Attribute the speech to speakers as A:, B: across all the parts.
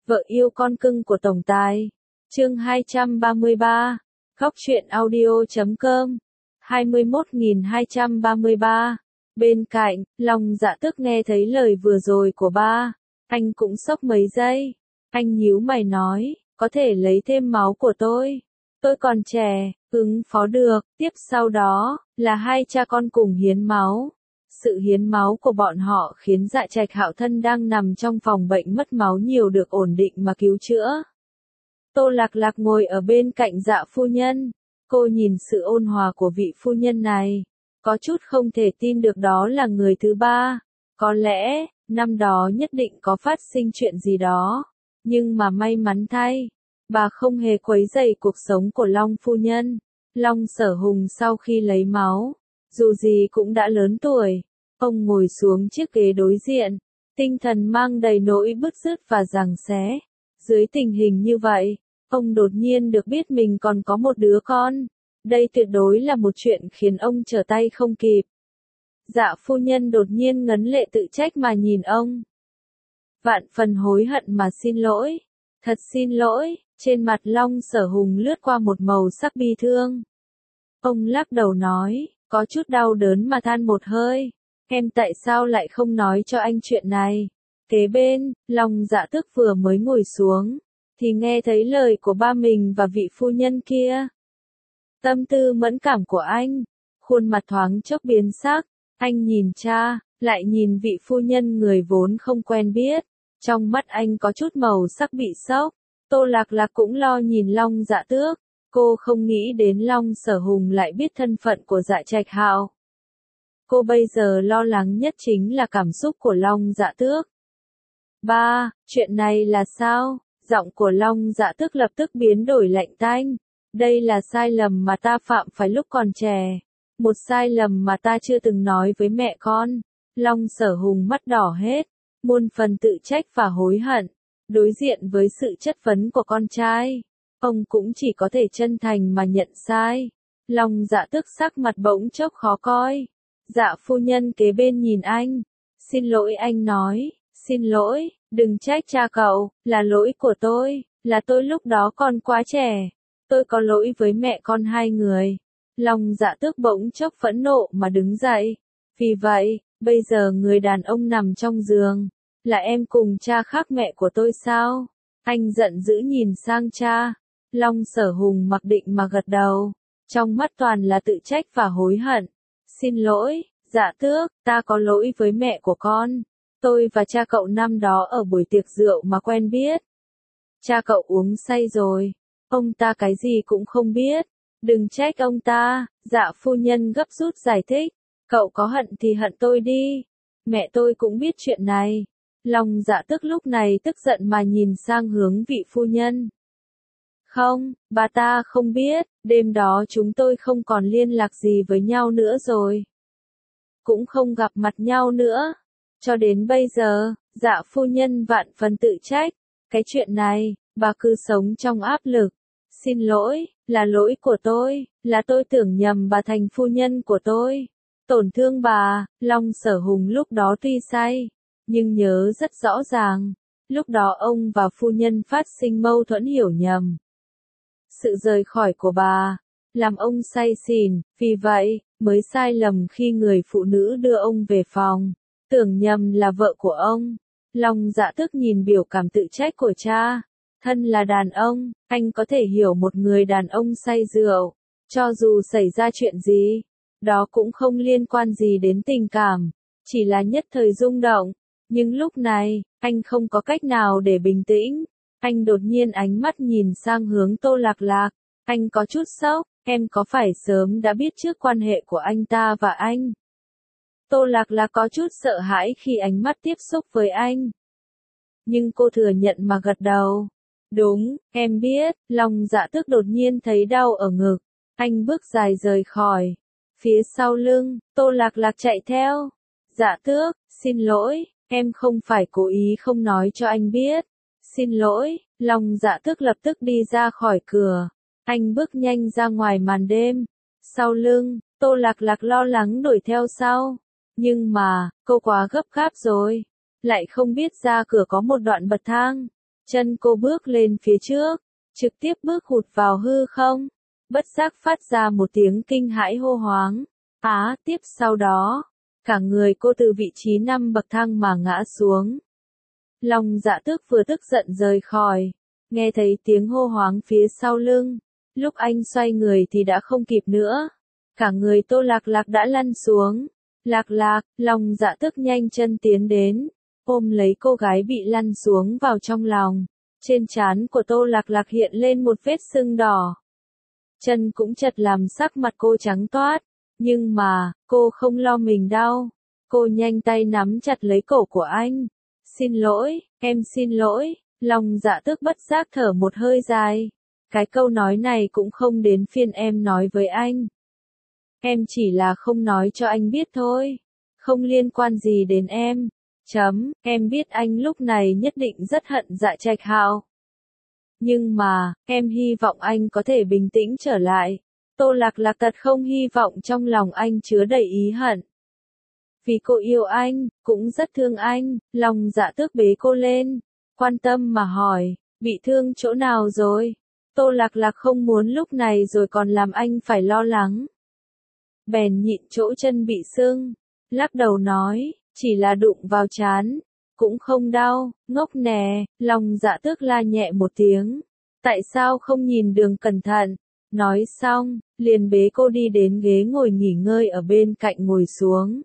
A: Vợ yêu con cưng của tổng tài. Chương 233. Góc truyện audio.com. 21.233. Bên cạnh, Long Dạ Tước nghe thấy lời vừa rồi của ba. Anh cũng sốc mấy giây. Anh nhíu mày nói, có thể lấy thêm máu của tôi. Tôi còn trẻ, ứng phó được. Tiếp sau đó, là hai cha con cùng hiến máu. Sự hiến máu của bọn họ khiến Dạ Trạch Hạo thân đang nằm trong phòng bệnh mất máu nhiều được ổn định mà cứu chữa. Tô Lạc Lạc ngồi ở bên cạnh Dạ phu nhân. Cô nhìn sự ôn hòa của vị phu nhân này. Có chút không thể tin được đó là người thứ ba. Có lẽ, năm đó nhất định có phát sinh chuyện gì đó. Nhưng mà may mắn thay, bà không hề quấy rầy cuộc sống của Long phu nhân. Long Sở Hùng sau khi lấy máu, dù gì cũng đã lớn tuổi. Ông ngồi xuống chiếc ghế đối diện, tinh thần mang đầy nỗi bứt rứt và giằng xé. Dưới tình hình như vậy, ông đột nhiên được biết mình còn có một đứa con. Đây tuyệt đối là một chuyện khiến ông trở tay không kịp. Dạ phu nhân đột nhiên ngấn lệ tự trách mà nhìn ông. Vạn phần hối hận mà xin lỗi. Thật xin lỗi. Trên mặt Long Sở Hùng lướt qua một màu sắc bi thương. Ông lắc đầu nói, có chút đau đớn mà than một hơi. Em tại sao lại không nói cho anh chuyện này? Kế bên, Long Dạ Tước vừa mới ngồi xuống, thì nghe thấy lời của ba mình và vị phu nhân kia. Tâm tư mẫn cảm của anh, khuôn mặt thoáng chốc biến sắc, anh nhìn cha, lại nhìn vị phu nhân người vốn không quen biết. Trong mắt anh có chút màu sắc bị sốc. Tô Lạc Lạc cũng lo nhìn Long Dạ Tước. Cô không nghĩ đến Long Sở Hùng lại biết thân phận của Dạ Trạch Hạo. Cô bây giờ lo lắng nhất chính là cảm xúc của Long Dạ Tước. Ba, chuyện này là sao? Giọng của Long Dạ Tước lập tức biến đổi lạnh tanh. Đây là sai lầm mà ta phạm phải lúc còn trẻ. Một sai lầm mà ta chưa từng nói với mẹ con. Long Sở Hùng mắt đỏ hết, muôn phần tự trách và hối hận. Đối diện với sự chất vấn của con trai, ông cũng chỉ có thể chân thành mà nhận sai. Long Dạ Tước sắc mặt bỗng chốc khó coi. Dạ phu nhân kế bên nhìn anh. Xin lỗi anh nói, xin lỗi, đừng trách cha cậu, là lỗi của tôi, là tôi lúc đó còn quá trẻ. Tôi có lỗi với mẹ con hai người. Long Dạ Tước bỗng chốc phẫn nộ mà đứng dậy. Vì vậy, bây giờ người đàn ông nằm trong giường, là em cùng cha khác mẹ của tôi sao? Anh giận dữ nhìn sang cha. Long Sở Hùng mặc định mà gật đầu. Trong mắt toàn là tự trách và hối hận. Xin lỗi, Dạ Tước, ta có lỗi với mẹ của con. Tôi và cha cậu năm đó ở buổi tiệc rượu mà quen biết. Cha cậu uống say rồi. Ông ta cái gì cũng không biết. Đừng trách ông ta. Dạ phu nhân gấp rút giải thích. Cậu có hận thì hận tôi đi. Mẹ tôi cũng biết chuyện này. Long Dạ Tước lúc này tức giận mà nhìn sang hướng vị phu nhân. Không, bà ta không biết, đêm đó chúng tôi không còn liên lạc gì với nhau nữa rồi. Cũng không gặp mặt nhau nữa. Cho đến bây giờ, Dạ phu nhân vạn phần tự trách. Cái chuyện này, bà cứ sống trong áp lực. Xin lỗi, là lỗi của tôi, là tôi tưởng nhầm bà thành phu nhân của tôi. Tổn thương bà. Long Sở Hùng lúc đó tuy say, nhưng nhớ rất rõ ràng. Lúc đó ông và phu nhân phát sinh mâu thuẫn hiểu nhầm. Sự rời khỏi của bà, làm ông say xỉn, vì vậy, mới sai lầm khi người phụ nữ đưa ông về phòng, tưởng nhầm là vợ của ông. Long Dạ Tước nhìn biểu cảm tự trách của cha. Thân là đàn ông, anh có thể hiểu một người đàn ông say rượu, cho dù xảy ra chuyện gì, đó cũng không liên quan gì đến tình cảm, chỉ là nhất thời rung động. Nhưng lúc này, anh không có cách nào để bình tĩnh. Anh đột nhiên ánh mắt nhìn sang hướng Tô Lạc Lạc. Anh có chút sốc, em có phải sớm đã biết trước quan hệ của anh ta và anh? Tô Lạc Lạc có chút sợ hãi khi ánh mắt tiếp xúc với anh. Nhưng cô thừa nhận mà gật đầu. Đúng, em biết. Long Dạ Tước đột nhiên thấy đau ở ngực. Anh bước dài rời khỏi. Phía sau lưng, Tô Lạc Lạc chạy theo. Dạ Tước, xin lỗi, em không phải cố ý không nói cho anh biết. Xin lỗi. Long Dạ Tước lập tức đi ra khỏi cửa. Anh bước nhanh ra ngoài màn đêm. Sau lưng, Tô Lạc Lạc lo lắng đuổi theo sau. Nhưng mà, cô quá gấp gáp rồi. Lại không biết ra cửa có một đoạn bậc thang. Chân cô bước lên phía trước, trực tiếp bước hụt vào hư không, bất giác phát ra một tiếng kinh hãi hô hoáng. Tiếp sau đó, cả người cô từ vị trí 5 bậc thang mà ngã xuống. Long Dạ Tước vừa tức giận rời khỏi, nghe thấy tiếng hô hoáng phía sau lưng, lúc anh xoay người thì đã không kịp nữa. Cả người Tô Lạc Lạc đã lăn xuống. Lạc Lạc, Long Dạ Tước nhanh chân tiến đến, ôm lấy cô gái bị lăn xuống vào trong lòng. Trên trán của Tô Lạc Lạc hiện lên một vết sưng đỏ. Chân cũng chật làm sắc mặt cô trắng toát, nhưng mà, cô không lo mình đau. Cô nhanh tay nắm chặt lấy cổ của anh. Xin lỗi, em xin lỗi. Long Dạ Tước bất giác thở một hơi dài. Cái câu nói này cũng không đến phiên em nói với anh. Em chỉ là không nói cho anh biết thôi. Không liên quan gì đến em. Em biết anh lúc này nhất định rất hận Dạ Trạch Hạo. Nhưng mà, em hy vọng anh có thể bình tĩnh trở lại. Tô Lạc Lạc thật không hy vọng trong lòng anh chứa đầy ý hận. Vì cô yêu anh, cũng rất thương anh. Long Dạ Tước bế cô lên, quan tâm mà hỏi, bị thương chỗ nào rồi? Tô Lạc Lạc không muốn lúc này rồi còn làm anh phải lo lắng. Bèn nhịn chỗ chân bị sưng, lắc đầu nói, chỉ là đụng vào trán, cũng không đau. Ngốc nè. Long Dạ Tước la nhẹ một tiếng. Tại sao không nhìn đường cẩn thận? Nói xong, liền bế cô đi đến ghế ngồi nghỉ ngơi ở bên cạnh ngồi xuống.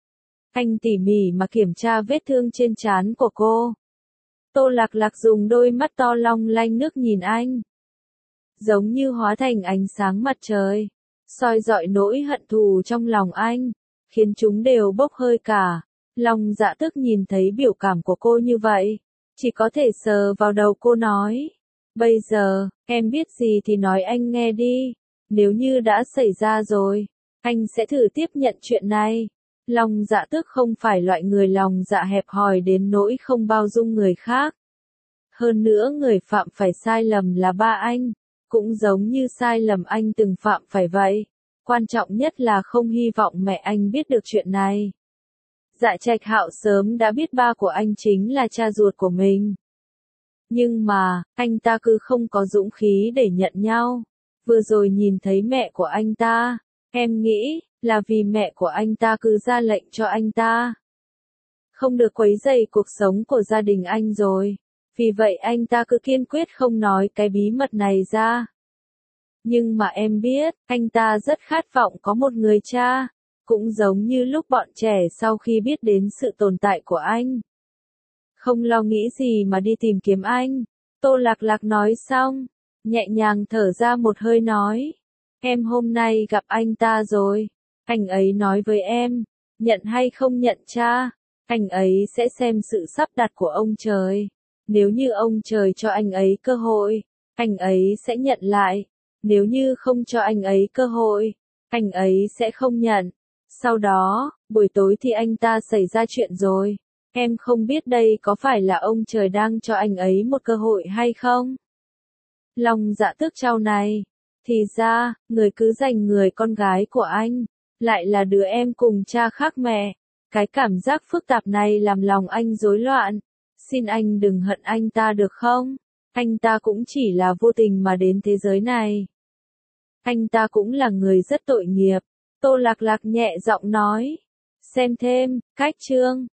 A: Anh tỉ mỉ mà kiểm tra vết thương trên trán của cô. Tô Lạc Lạc dùng đôi mắt to long lanh nước nhìn anh, giống như hóa thành ánh sáng mặt trời, soi rọi nỗi hận thù trong lòng anh, khiến chúng đều bốc hơi cả. Long Dạ Tước nhìn thấy biểu cảm của cô như vậy, chỉ có thể sờ vào đầu cô nói, bây giờ, em biết gì thì nói anh nghe đi, nếu như đã xảy ra rồi, anh sẽ thử tiếp nhận chuyện này. Long Dạ Tước không phải loại người lòng dạ hẹp hòi đến nỗi không bao dung người khác. Hơn nữa người phạm phải sai lầm là ba anh, cũng giống như sai lầm anh từng phạm phải vậy. Quan trọng nhất là không hy vọng mẹ anh biết được chuyện này. Dạ Trạch Hạo sớm đã biết ba của anh chính là cha ruột của mình. Nhưng mà, anh ta cứ không có dũng khí để nhận nhau. Vừa rồi nhìn thấy mẹ của anh ta, em nghĩ, là vì mẹ của anh ta cứ ra lệnh cho anh ta không được quấy rầy cuộc sống của gia đình anh rồi. Vì vậy anh ta cứ kiên quyết không nói cái bí mật này ra. Nhưng mà em biết, anh ta rất khát vọng có một người cha, cũng giống như lúc bọn trẻ sau khi biết đến sự tồn tại của anh. Không lo nghĩ gì mà đi tìm kiếm anh. Tô Lạc Lạc nói xong, nhẹ nhàng thở ra một hơi nói, em hôm nay gặp anh ta rồi. Anh ấy nói với em, nhận hay không nhận cha, anh ấy sẽ xem sự sắp đặt của ông trời. Nếu như ông trời cho anh ấy cơ hội, anh ấy sẽ nhận lại. Nếu như không cho anh ấy cơ hội, anh ấy sẽ không nhận. Sau đó, buổi tối thì anh ta xảy ra chuyện rồi. Em không biết đây có phải là ông trời đang cho anh ấy một cơ hội hay không? Long Dạ Tước trao này. Thì ra, người cứ giành người con gái của anh, lại là đứa em cùng cha khác mẹ. Cái cảm giác phức tạp này làm lòng anh rối loạn. Xin anh đừng hận anh ta được không? Anh ta cũng chỉ là vô tình mà đến thế giới này. Anh ta cũng là người rất tội nghiệp. Tô Lạc Lạc nhẹ giọng nói. Xem thêm, cách chương.